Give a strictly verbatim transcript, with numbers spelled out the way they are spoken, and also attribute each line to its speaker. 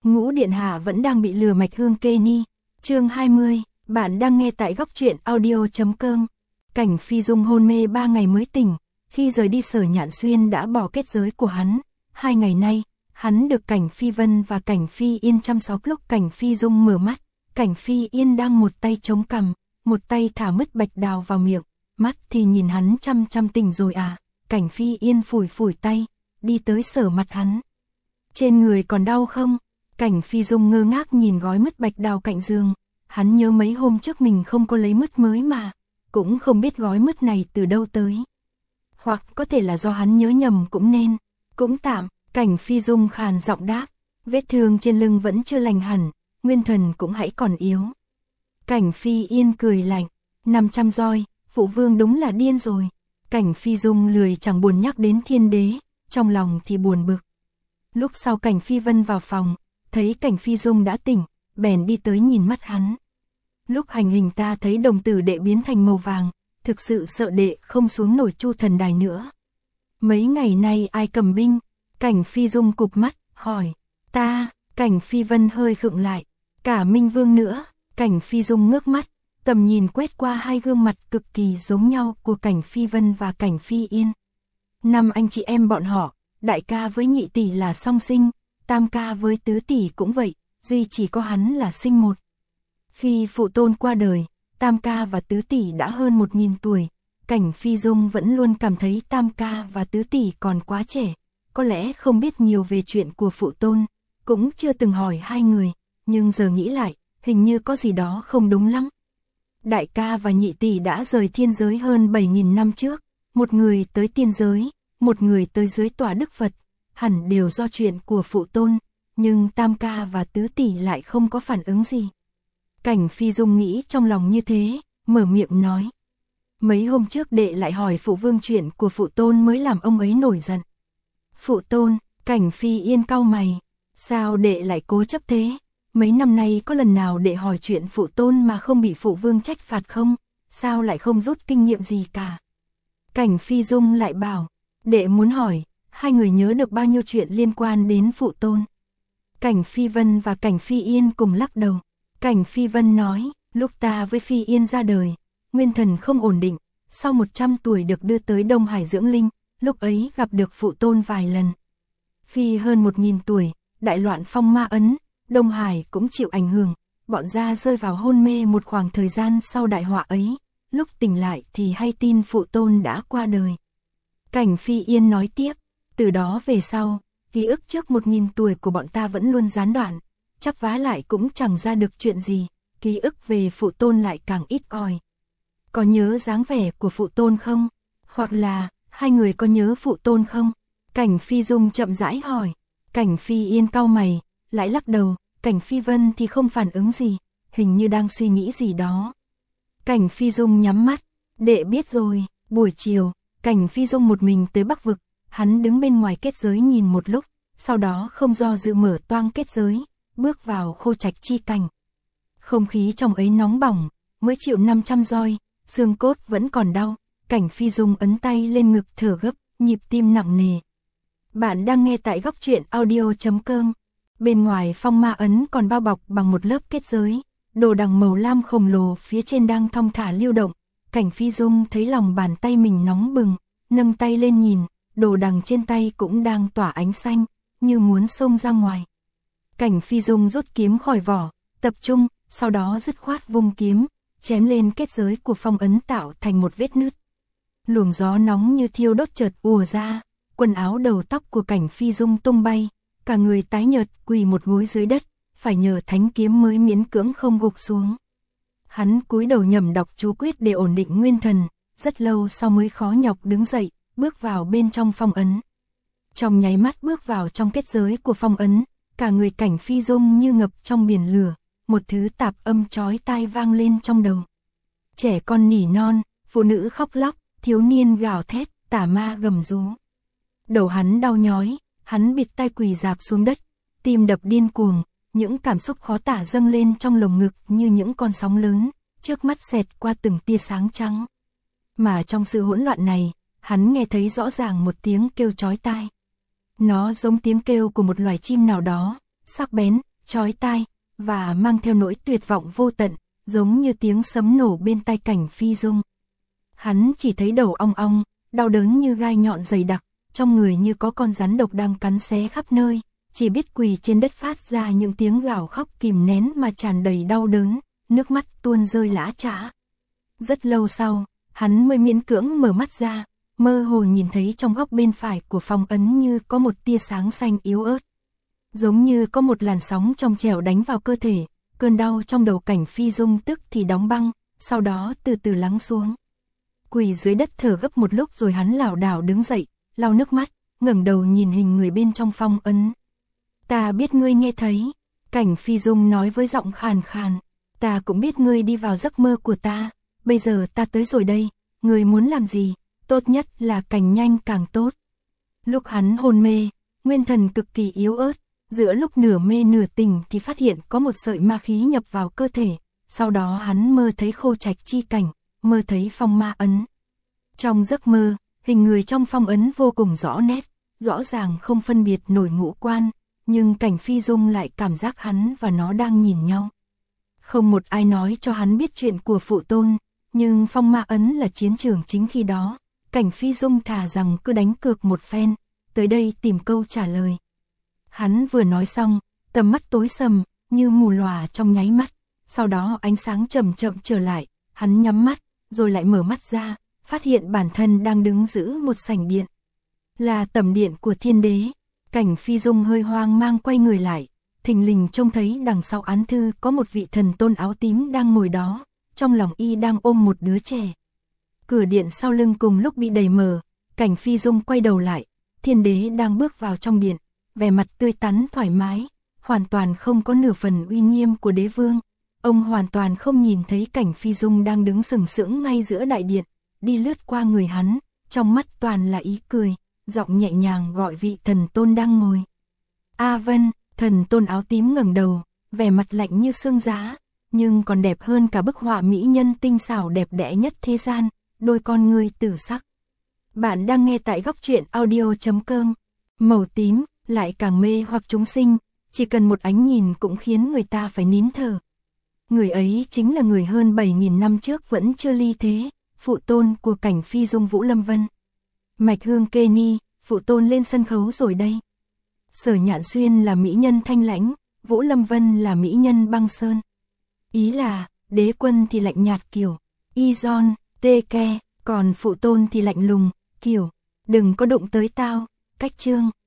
Speaker 1: Ngũ điện hạ vẫn đang bị lừa mạch hương kê ni. Chương hai mươi, bạn đang nghe tại góc truyện audio chấm com. Cảnh Phi Dung hôn mê ba ngày mới tỉnh, khi rời đi Sở Nhạn Xuyên đã bỏ kết giới của hắn. Hai ngày nay, hắn được Cảnh Phi Vân và Cảnh Phi Yên chăm sóc. Lúc Cảnh Phi Dung mở mắt, Cảnh Phi Yên đang một tay chống cằm, một tay thả mứt bạch đào vào miệng, mắt thì nhìn hắn chăm chăm. Tỉnh rồi à? Cảnh Phi Yên phủi phủi tay, đi tới sờ mặt hắn. Trên người còn đau không? Cảnh Phi Dung ngơ ngác nhìn gói mứt bạch đào cạnh giường, hắn nhớ mấy hôm trước mình không có lấy mứt mới mà, cũng không biết gói mứt này từ đâu tới. Hoặc có thể là do hắn nhớ nhầm cũng nên, cũng tạm. Cảnh Phi Dung khàn giọng đáp, vết thương trên lưng vẫn chưa lành hẳn, nguyên thần cũng hãy còn yếu. Cảnh Phi Yên cười lạnh, năm trăm roi, phụ vương đúng là điên rồi. Cảnh Phi Dung lười chẳng buồn nhắc đến thiên đế, trong lòng thì buồn bực. Lúc sau Cảnh Phi Vân vào phòng, thấy Cảnh Phi Dung đã tỉnh, bèn đi tới nhìn mắt hắn. Lúc hành hình ta thấy đồng tử đệ biến thành màu vàng, thực sự sợ đệ không xuống nổi Chu Thần Đài nữa. Mấy ngày nay ai cầm binh? Cảnh Phi Dung cụp mắt, hỏi, ta. Cảnh Phi Vân hơi khựng lại, cả Minh Vương nữa. Cảnh Phi Dung ngước mắt, tầm nhìn quét qua hai gương mặt cực kỳ giống nhau của Cảnh Phi Vân và Cảnh Phi Yên. Năm anh chị em bọn họ, đại ca với nhị tỷ là song sinh, tam ca với tứ tỷ cũng vậy, duy chỉ có hắn là sinh một. Khi phụ tôn qua đời, tam ca và tứ tỷ đã hơn một nghìn tuổi, Cảnh Phi Dung vẫn luôn cảm thấy tam ca và tứ tỷ còn quá trẻ, có lẽ không biết nhiều về chuyện của phụ tôn, cũng chưa từng hỏi hai người, nhưng giờ nghĩ lại, hình như có gì đó không đúng lắm. Đại ca và nhị tỷ đã rời thiên giới hơn bảy nghìn năm trước, một người tới tiên giới, một người tới dưới tòa Đức Phật, hẳn đều do chuyện của phụ tôn, nhưng tam ca và tứ tỷ lại không có phản ứng gì. Cảnh Phi Dung nghĩ trong lòng như thế, mở miệng nói. Mấy hôm trước đệ lại hỏi phụ vương chuyện của phụ tôn mới làm ông ấy nổi giận. Phụ tôn? Cảnh Phi Yên cau mày, sao đệ lại cố chấp thế? Mấy năm nay có lần nào đệ hỏi chuyện phụ tôn mà không bị phụ vương trách phạt không? Sao lại không rút kinh nghiệm gì cả? Cảnh Phi Dung lại bảo, đệ muốn hỏi, hai người nhớ được bao nhiêu chuyện liên quan đến phụ tôn? Cảnh Phi Vân và Cảnh Phi Yên cùng lắc đầu. Cảnh Phi Vân nói, lúc ta với Phi Yên ra đời, nguyên thần không ổn định, sau một trăm tuổi được đưa tới Đông Hải dưỡng linh, lúc ấy gặp được phụ tôn vài lần. Khi hơn một nghìn tuổi, đại loạn phong ma ấn, Đông Hải cũng chịu ảnh hưởng, bọn gia rơi vào hôn mê một khoảng thời gian sau đại họa ấy, lúc tỉnh lại thì hay tin phụ tôn đã qua đời. Cảnh Phi Yên nói tiếp, từ đó về sau, ký ức trước một nghìn tuổi của bọn ta vẫn luôn gián đoạn, chắp vá lại cũng chẳng ra được chuyện gì, ký ức về phụ tôn lại càng ít ỏi. Có nhớ dáng vẻ của phụ tôn không? Hoặc là, hai người có nhớ phụ tôn không? Cảnh Phi Dung chậm rãi hỏi. Cảnh Phi Yên cau mày, lại lắc đầu. Cảnh Phi Vân thì không phản ứng gì, hình như đang suy nghĩ gì đó. Cảnh Phi Dung nhắm mắt, đệ biết rồi. Buổi chiều, Cảnh Phi Dung một mình tới Bắc Vực, hắn đứng bên ngoài kết giới nhìn một lúc, sau đó không do dự mở toang kết giới, bước vào Khô Trạch chi cảnh. Không khí trong ấy nóng bỏng, mới chịu năm trăm roi, xương cốt vẫn còn đau. Cảnh Phi Dung ấn tay lên ngực thở gấp, nhịp tim nặng nề. Bạn đang nghe tại góc truyện audio chấm com. Bên ngoài phong ma ấn còn bao bọc bằng một lớp kết giới, đồ đằng màu lam khổng lồ phía trên đang thong thả lưu động. Cảnh Phi Dung thấy lòng bàn tay mình nóng bừng, nâng tay lên nhìn, đồ đằng trên tay cũng đang tỏa ánh xanh, như muốn xông ra ngoài. Cảnh Phi Dung rút kiếm khỏi vỏ, tập trung, sau đó dứt khoát vung kiếm, chém lên kết giới của phong ấn tạo thành một vết nứt. Luồng gió nóng như thiêu đốt chợt ùa ra, quần áo đầu tóc của Cảnh Phi Dung tung bay, cả người tái nhợt quỳ một gối dưới đất, phải nhờ thánh kiếm mới miễn cưỡng không gục xuống. Hắn cúi đầu nhẩm đọc chú quyết để ổn định nguyên thần, rất lâu sau mới khó nhọc đứng dậy, bước vào bên trong phong ấn. Trong nháy mắt bước vào trong kết giới của phong ấn, cả người Cảnh Phi Dung như ngập trong biển lửa, một thứ tạp âm chói tai vang lên trong đầu. Trẻ con nỉ non, phụ nữ khóc lóc, thiếu niên gào thét, tà ma gầm rú. Đầu hắn đau nhói, hắn bịt tai quỳ rạp xuống đất, tim đập điên cuồng, những cảm xúc khó tả dâng lên trong lồng ngực như những con sóng lớn, trước mắt xẹt qua từng tia sáng trắng. Mà trong sự hỗn loạn này, hắn nghe thấy rõ ràng một tiếng kêu chói tai. Nó giống tiếng kêu của một loài chim nào đó, sắc bén, chói tai, và mang theo nỗi tuyệt vọng vô tận, giống như tiếng sấm nổ bên tai Cảnh Phi Dung. Hắn chỉ thấy đầu ong ong, đau đớn như gai nhọn dày đặc, trong người như có con rắn độc đang cắn xé khắp nơi, chỉ biết quỳ trên đất phát ra những tiếng gào khóc kìm nén mà tràn đầy đau đớn, nước mắt tuôn rơi lã chã. Rất lâu sau, hắn mới miễn cưỡng mở mắt ra, mơ hồ nhìn thấy trong góc bên phải của phong ấn như có một tia sáng xanh yếu ớt. Giống như có một làn sóng trong trẻo đánh vào cơ thể, cơn đau trong đầu Cảnh Phi Dung tức thì đóng băng, sau đó từ từ lắng xuống. Quỳ dưới đất thở gấp một lúc rồi hắn lảo đảo đứng dậy, lau nước mắt, ngẩng đầu nhìn hình người bên trong phong ấn. Ta biết ngươi nghe thấy, Cảnh Phi Dung nói với giọng khàn khàn, ta cũng biết ngươi đi vào giấc mơ của ta, bây giờ ta tới rồi đây, ngươi muốn làm gì, tốt nhất là càng nhanh càng tốt. Lúc hắn hôn mê, nguyên thần cực kỳ yếu ớt, giữa lúc nửa mê nửa tỉnh thì phát hiện có một sợi ma khí nhập vào cơ thể, sau đó hắn mơ thấy Khô Trạch chi cảnh, mơ thấy phong ma ấn. Trong giấc mơ, hình người trong phong ấn vô cùng rõ nét, rõ ràng không phân biệt nổi ngũ quan, nhưng Cảnh Phi Dung lại cảm giác hắn và nó đang nhìn nhau. Không một ai nói cho hắn biết chuyện của phụ tôn, nhưng phong ma ấn là chiến trường chính khi đó, Cảnh Phi Dung thà rằng cứ đánh cược một phen, tới đây tìm câu trả lời. Hắn vừa nói xong, tầm mắt tối sầm, như mù lòa trong nháy mắt, sau đó ánh sáng chậm chậm trở lại, hắn nhắm mắt, rồi lại mở mắt ra, phát hiện bản thân đang đứng giữa một sảnh điện. Là tẩm điện của thiên đế. Cảnh Phi Dung hơi hoang mang quay người lại, thình lình trông thấy đằng sau án thư có một vị thần tôn áo tím đang ngồi đó, trong lòng y đang ôm một đứa trẻ. Cửa điện sau lưng cùng lúc bị đẩy mở, Cảnh Phi Dung quay đầu lại, thiên đế đang bước vào trong điện, vẻ mặt tươi tắn thoải mái, hoàn toàn không có nửa phần uy nghiêm của đế vương. Ông hoàn toàn không nhìn thấy Cảnh Phi Dung đang đứng sừng sững ngay giữa đại điện, đi lướt qua người hắn, trong mắt toàn là ý cười, giọng nhẹ nhàng gọi vị thần tôn đang ngồi. A Vân, thần tôn áo tím ngẩng đầu, vẻ mặt lạnh như xương giá, nhưng còn đẹp hơn cả bức họa mỹ nhân tinh xảo đẹp đẽ nhất thế gian, đôi con ngươi tử sắc. Bạn đang nghe tại góc truyện audio chấm com. Màu tím, lại càng mê hoặc chúng sinh, chỉ cần một ánh nhìn cũng khiến người ta phải nín thở. Người ấy chính là người hơn bảy nghìn năm trước vẫn chưa ly thế, phụ tôn của Cảnh Phi Dung Vũ Lâm Vân. Mạch Hương Kê Ni, phụ tôn lên sân khấu rồi đây. Sở Nhạn Xuyên là mỹ nhân thanh lãnh, Vũ Lâm Vân là mỹ nhân băng sơn. Ý là, đế quân thì lạnh nhạt kiểu, y giòn, tê ke, còn phụ tôn thì lạnh lùng, kiểu, đừng có đụng tới tao, cách chương.